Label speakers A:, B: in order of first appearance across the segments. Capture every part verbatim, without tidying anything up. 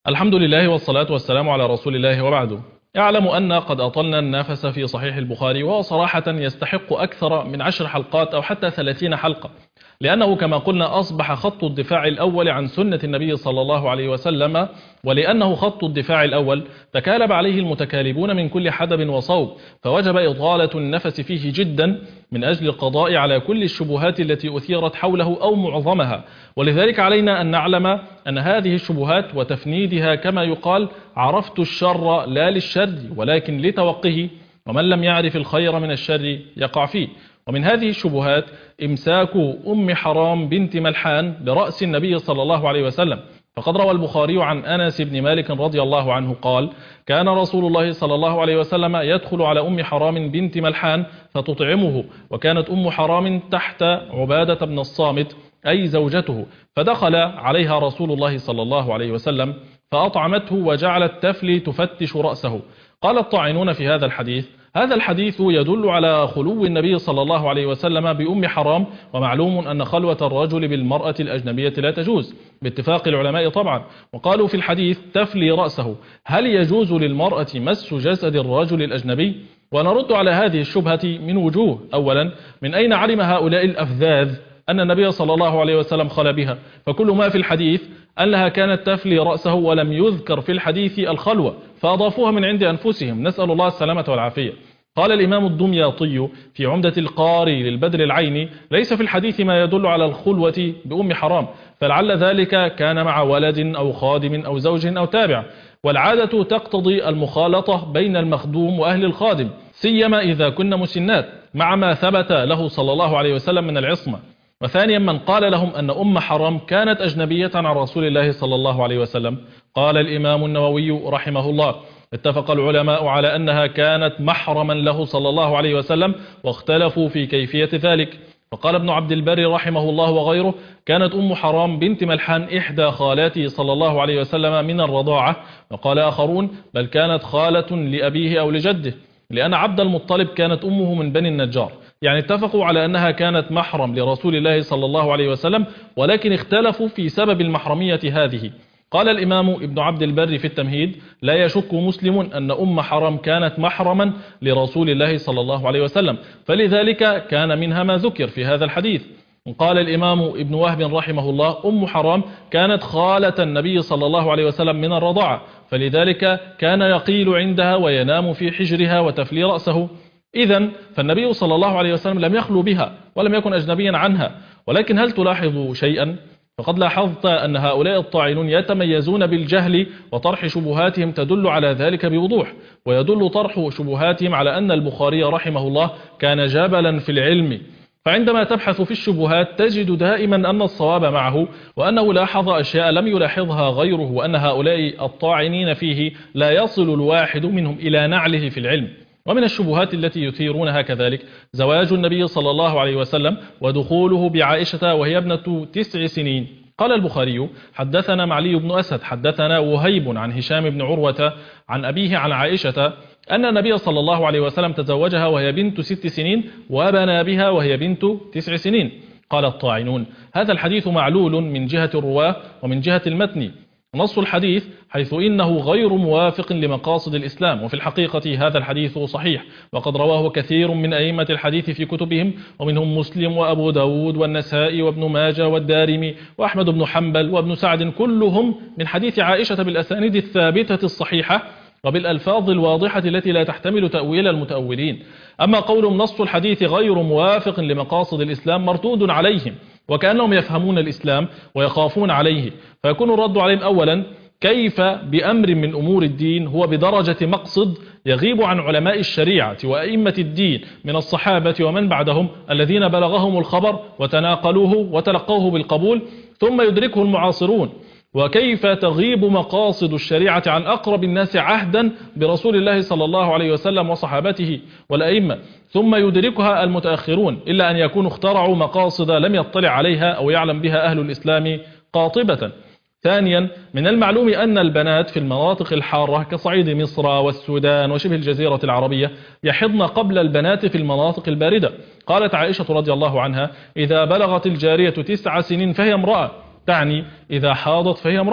A: الحمد لله والصلاة والسلام على رسول الله وبعده. اعلم أن قد أطلنا النفس في صحيح البخاري، وهو صراحة يستحق أكثر من عشر حلقات أو حتى ثلاثين حلقة، لأنه كما قلنا أصبح خط الدفاع الأول عن سنة النبي صلى الله عليه وسلم، ولأنه خط الدفاع الأول تكالب عليه المتكالبون من كل حدب وصوب، فوجب إطالة النفس فيه جدا من أجل القضاء على كل الشبهات التي أثيرت حوله أو معظمها. ولذلك علينا أن نعلم أن هذه الشبهات وتفنيدها كما يقال عرفت الشر لا للشر ولكن لتوقه، ومن لم يعرف الخير من الشر يقع فيه. ومن هذه الشبهات إمساك أم حرام بنت ملحان برأس النبي صلى الله عليه وسلم، فقد روى البخاري عن أنس بن مالك رضي الله عنه قال: كان رسول الله صلى الله عليه وسلم يدخل على أم حرام بنت ملحان فتطعمه، وكانت أم حرام تحت عبادة بن الصامت أي زوجته، فدخل عليها رسول الله صلى الله عليه وسلم فأطعمته وجعلت تفلي تفتش رأسه. قال الطاعنون في هذا الحديث: هذا الحديث يدل على خلو النبي صلى الله عليه وسلم بأم حرام، ومعلوم أن خلوة الرجل بالمرأة الأجنبية لا تجوز باتفاق العلماء طبعا. وقالوا في الحديث تفلي رأسه، هل يجوز للمرأة مس جسد الرجل الأجنبي؟ ونرد على هذه الشبهة من وجوه. أولا، من أين علم هؤلاء الأفذاذ أن النبي صلى الله عليه وسلم خلى بها؟ فكل ما في الحديث أنها كانت تفلي رأسه، ولم يذكر في الحديث الخلوة، فأضافوها من عند أنفسهم، نسأل الله السلامة والعافية. قال الإمام الدمياطي في عمدة القاري للبدر العيني: ليس في الحديث ما يدل على الخلوة بأم حرام، فلعل ذلك كان مع ولد أو خادم أو زوج أو تابع، والعادة تقتضي المخالطة بين المخدوم وأهل الخادم، سيما إذا كن مسنات، مع ما ثبت له صلى الله عليه وسلم من العصمة. وثانيا، من قال لهم أن أم حرام كانت أجنبية عن رسول الله صلى الله عليه وسلم؟ قال الإمام النووي رحمه الله: اتفق العلماء على أنها كانت محرما له صلى الله عليه وسلم، واختلفوا في كيفية ذلك. وقال ابن عبد البر رحمه الله وغيره: كانت أم حرام بنت ملحان إحدى خالاته صلى الله عليه وسلم من الرضاعة. وقال آخرون: بل كانت خالة لأبيه أو لجده، لأن عبد المطلب كانت أمه من بني النجار. يعني اتفقوا على أنها كانت محرم لرسول الله صلى الله عليه وسلم، ولكن اختلفوا في سبب المحرمية هذه. قال الإمام ابن عبد البر في التمهيد: لا يشك مسلم أن أم حرام كانت محرما لرسول الله صلى الله عليه وسلم، فلذلك كان منها ما ذكر في هذا الحديث. قال الإمام ابن وهب رحمه الله: أم حرام كانت خالة النبي صلى الله عليه وسلم من الرضاعة، فلذلك كان يقيل عندها وينام في حجرها وتفلي رأسه. إذن فالنبي صلى الله عليه وسلم لم يخلو بها ولم يكن أجنبيا عنها. ولكن هل تلاحظ شيئا؟ فقد لاحظت أن هؤلاء الطاعنون يتميزون بالجهل، وطرح شبهاتهم تدل على ذلك بوضوح. ويدل طرح شبهاتهم على أن البخاري رحمه الله كان جبلا في العلم، فعندما تبحث في الشبهات تجد دائما أن الصواب معه، وأنه لاحظ أشياء لم يلاحظها غيره، وأن هؤلاء الطاعنين فيه لا يصل الواحد منهم إلى نعله في العلم. ومن الشبهات التي يثيرونها كذلك زواج النبي صلى الله عليه وسلم ودخوله بعائشة وهي ابنة تسع سنين. قال البخاري: حدثنا معلي بن أسد حدثنا وهيب عن هشام بن عروة عن أبيه عن عائشة أن النبي صلى الله عليه وسلم تزوجها وهي بنت ست سنين وبنى بها وهي بنت تسع سنين. قال الطاعنون: هذا الحديث معلول من جهة الرواة ومن جهة المتن. نص الحديث حيث إنه غير موافق لمقاصد الإسلام، وفي الحقيقة هذا الحديث صحيح، وقد رواه كثير من أئمة الحديث في كتبهم، ومنهم مسلم وأبو داود والنسائي وابن ماجه والدارمي وأحمد بن حنبل وابن سعد، كلهم من حديث عائشة بالأسانيد الثابتة الصحيحة وبالألفاظ الواضحة التي لا تحتمل تأويل المتأولين. أما قولهم نص الحديث غير موافق لمقاصد الإسلام مرتود عليهم، وكأنهم يفهمون الإسلام ويخافون عليه، فيكون الرد عليهم: أولا، كيف بأمر من أمور الدين هو بدرجة مقصد يغيب عن علماء الشريعة وأئمة الدين من الصحابة ومن بعدهم الذين بلغهم الخبر وتناقلوه وتلقوه بالقبول ثم يدركه المعاصرون؟ وكيف تغيب مقاصد الشريعة عن أقرب الناس عهدا برسول الله صلى الله عليه وسلم وصحابته والأئمة ثم يدركها المتأخرون، إلا أن يكونوا اخترعوا مقاصد لم يطلع عليها أو يعلم بها أهل الإسلام قاطبة. ثانيا، من المعلوم أن البنات في المناطق الحارة كصعيد مصر والسودان وشبه الجزيرة العربية يحضن قبل البنات في المناطق الباردة. قالت عائشة رضي الله عنها: إذا بلغت الجارية تسع سنين فهي امرأة، تعني إذا حاضت فهي امرأة.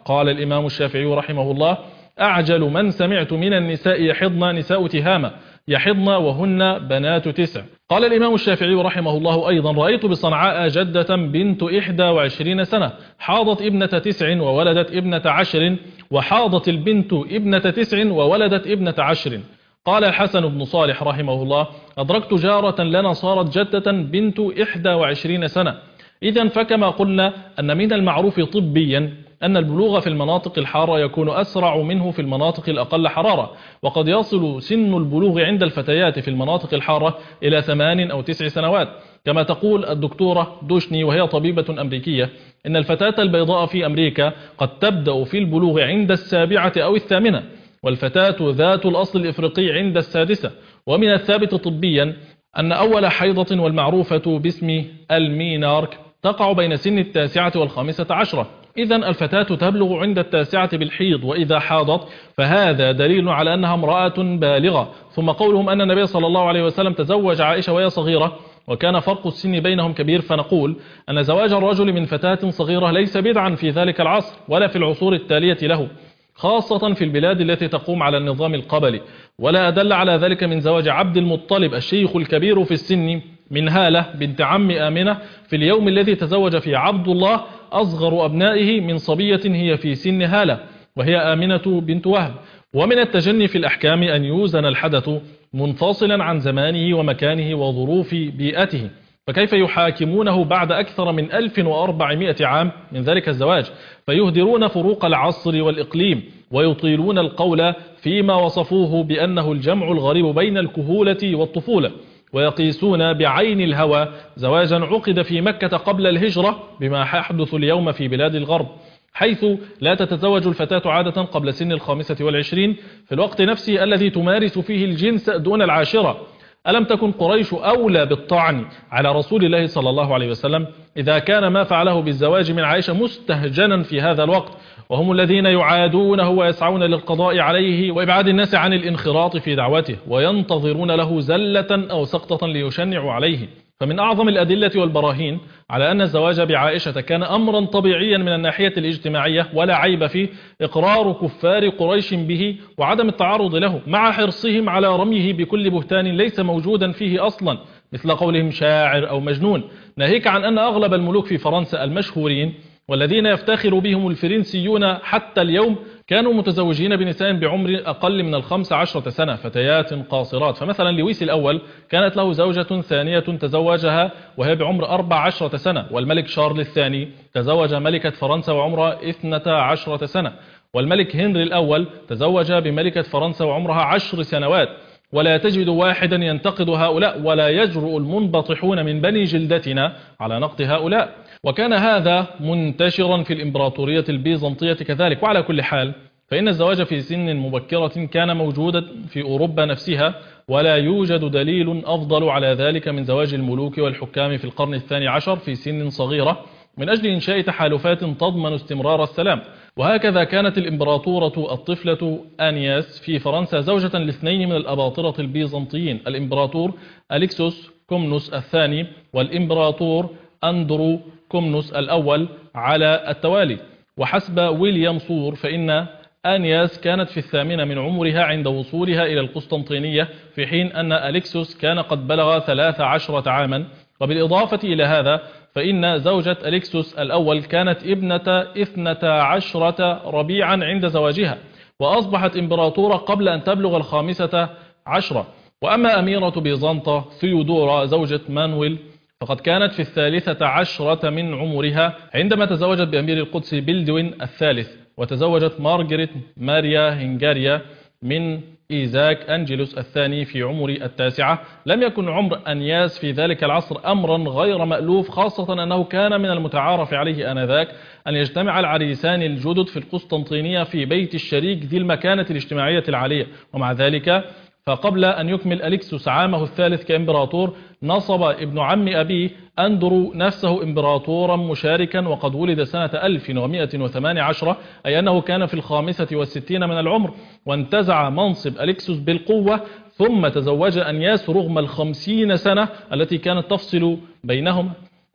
A: قال الإمام الشافعي رحمه الله: أعجل من سمعت من النساء يحضن نساء تهامة يحضن وهن بنات تسع. قال الإمام الشافعي رحمه الله أيضا: رأيت بصنعاء جدة بنت إحدى وعشرين سنة حاضت ابنة تسع وولدت ابنة عشر، وحاضت البنت ابنة تسع وولدت ابنة عشر. قال الحسن بن صالح رحمه الله: أدركت جارة لنا صارت جدة بنت إحدى وعشرين سنة. إذن فكما قلنا أن من المعروف طبيا أن البلوغ في المناطق الحارة يكون أسرع منه في المناطق الأقل حرارة، وقد يصل سن البلوغ عند الفتيات في المناطق الحارة إلى ثمان أو تسع سنوات، كما تقول الدكتورة دوشني وهي طبيبة أمريكية إن الفتاة البيضاء في أمريكا قد تبدأ في البلوغ عند السابعة أو الثامنة، والفتاة ذات الأصل الإفريقي عند السادسة. ومن الثابت طبيا أن أول حيضة والمعروفة باسم المينارك تقع بين سن التاسعة والخامسة عشرة. إذن الفتاة تبلغ عند التاسعة بالحيض، وإذا حاضت فهذا دليل على أنها امرأة بالغة. ثم قولهم أن النبي صلى الله عليه وسلم تزوج عائشة وهي صغيرة وكان فرق السن بينهم كبير، فنقول أن زواج الرجل من فتاة صغيرة ليس بدعا في ذلك العصر ولا في العصور التالية له، خاصة في البلاد التي تقوم على النظام القبلي. ولا أدل على ذلك من زواج عبد المطلب الشيخ الكبير في السن من هالة بنت عم آمنة في اليوم الذي تزوج فيه عبد الله أصغر أبنائه من صبية هي في سن هالة وهي آمنة بنت وهب. ومن التجني في الأحكام أن يوزن الحدث منفصلا عن زمانه ومكانه وظروف بيئته، فكيف يحاكمونه بعد أكثر من ألف وأربعمائة عام من ذلك الزواج، فيهدرون فروق العصر والإقليم ويطيلون القول فيما وصفوه بأنه الجمع الغريب بين الكهولة والطفولة، ويقيسون بعين الهوى زواجا عقد في مكة قبل الهجرة بما يحدث اليوم في بلاد الغرب، حيث لا تتزوج الفتاة عادة قبل سن الخامسة والعشرين في الوقت نفسه الذي تمارس فيه الجنس دون العاشرة. ألم تكن قريش أولى بالطعن على رسول الله صلى الله عليه وسلم إذا كان ما فعله بالزواج من عائشة مستهجنا في هذا الوقت، وهم الذين يعادونه ويسعون للقضاء عليه وإبعاد الناس عن الانخراط في دعوته، وينتظرون له زلة أو سقطة ليشنعوا عليه. فمن أعظم الأدلة والبراهين على أن الزواج بعائشة كان أمرا طبيعيا من الناحية الاجتماعية ولا عيب فيه إقرار كفار قريش به وعدم التعرض له، مع حرصهم على رميه بكل بهتان ليس موجودا فيه أصلا، مثل قولهم شاعر أو مجنون، ناهيك عن أن أغلب الملوك في فرنسا المشهورين والذين يفتخر بهم الفرنسيون حتى اليوم كانوا متزوجين بنساء بعمر أقل من الخمس عشرة سنة، فتيات قاصرات. فمثلا لويس الأول كانت له زوجة ثانية تزوجها وهي بعمر أربع عشرة سنة، والملك شارل الثاني تزوج ملكة فرنسا وعمرها اثنتا عشرة سنة، والملك هنري الأول تزوج بملكة فرنسا وعمرها عشر سنوات. ولا تجد واحدا ينتقد هؤلاء، ولا يجرؤ المنبطحون من بني جلدتنا على نقد هؤلاء. وكان هذا منتشرا في الإمبراطورية البيزنطية كذلك. وعلى كل حال فإن الزواج في سن مبكرة كان موجودا في أوروبا نفسها، ولا يوجد دليل أفضل على ذلك من زواج الملوك والحكام في القرن الثاني عشر في سن صغيرة من أجل إنشاء تحالفات تضمن استمرار السلام. وهكذا كانت الإمبراطورة الطفلة آنياس في فرنسا زوجة لاثنين من الأباطرة البيزنطيين، الإمبراطور أليكسوس كومنوس الثاني والإمبراطور أندرو كومنوس الأول على التوالي. وحسب ويليام صور فإن آنياس كانت في الثامنة من عمرها عند وصولها إلى القسطنطينية، في حين أن أليكسوس كان قد بلغ ثلاث عشرة عاما. وبالإضافة إلى هذا فإن زوجة أليكسوس الأول كانت ابنة اثنتا عشرة ربيعا عند زواجها، وأصبحت إمبراطورة قبل أن تبلغ الخامسة عشرة. وأما أميرة بيزنطة ثيودورا زوجة مانويل فقد كانت في الثالثة عشرة من عمرها عندما تزوجت بأمير القدس بلدوين الثالث، وتزوجت مارغريت ماريا هنغاريا من إيزاك أنجلوس الثاني في عمر التاسعة. لم يكن عمر أنياس في ذلك العصر أمرا غير مألوف، خاصة أنه كان من المتعارف عليه آنذاك أن يجتمع العريسان الجدد في القسطنطينية في بيت الشريك ذي المكانة الاجتماعية العالية. ومع ذلك فقبل أن يكمل أليكسوس عامه الثالث كإمبراطور نصب ابن عم أبيه أندرو نفسه إمبراطورا مشاركا، وقد ولد سنة ألف ومائة وثمانية عشر، أي أنه كان في الخامسة والستين من العمر، وانتزع منصب أليكسوس بالقوة، ثم تزوج أنياس رغم الخمسين سنة التي كانت تفصل بينهم.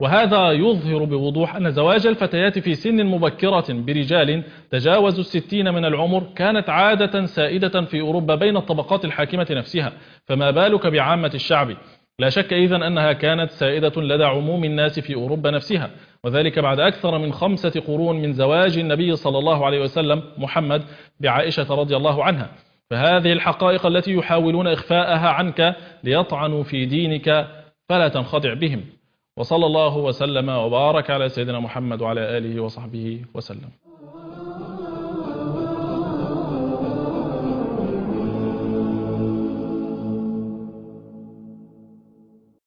A: وهذا يظهر بوضوح أن زواج الفتيات في سن مبكرة برجال تجاوزوا الستين من العمر كانت عادة سائدة في أوروبا بين الطبقات الحاكمة نفسها، فما بالك بعامة الشعب؟ لا شك إذن أنها كانت سائدة لدى عموم الناس في أوروبا نفسها، وذلك بعد أكثر من خمسة قرون من زواج النبي صلى الله عليه وسلم محمد بعائشة رضي الله عنها. فهذه الحقائق التي يحاولون إخفاءها عنك ليطعنوا في دينك فلا تنخدع بهم. وصلى الله وسلم وبارك على سيدنا محمد وعلى آله وصحبه وسلم.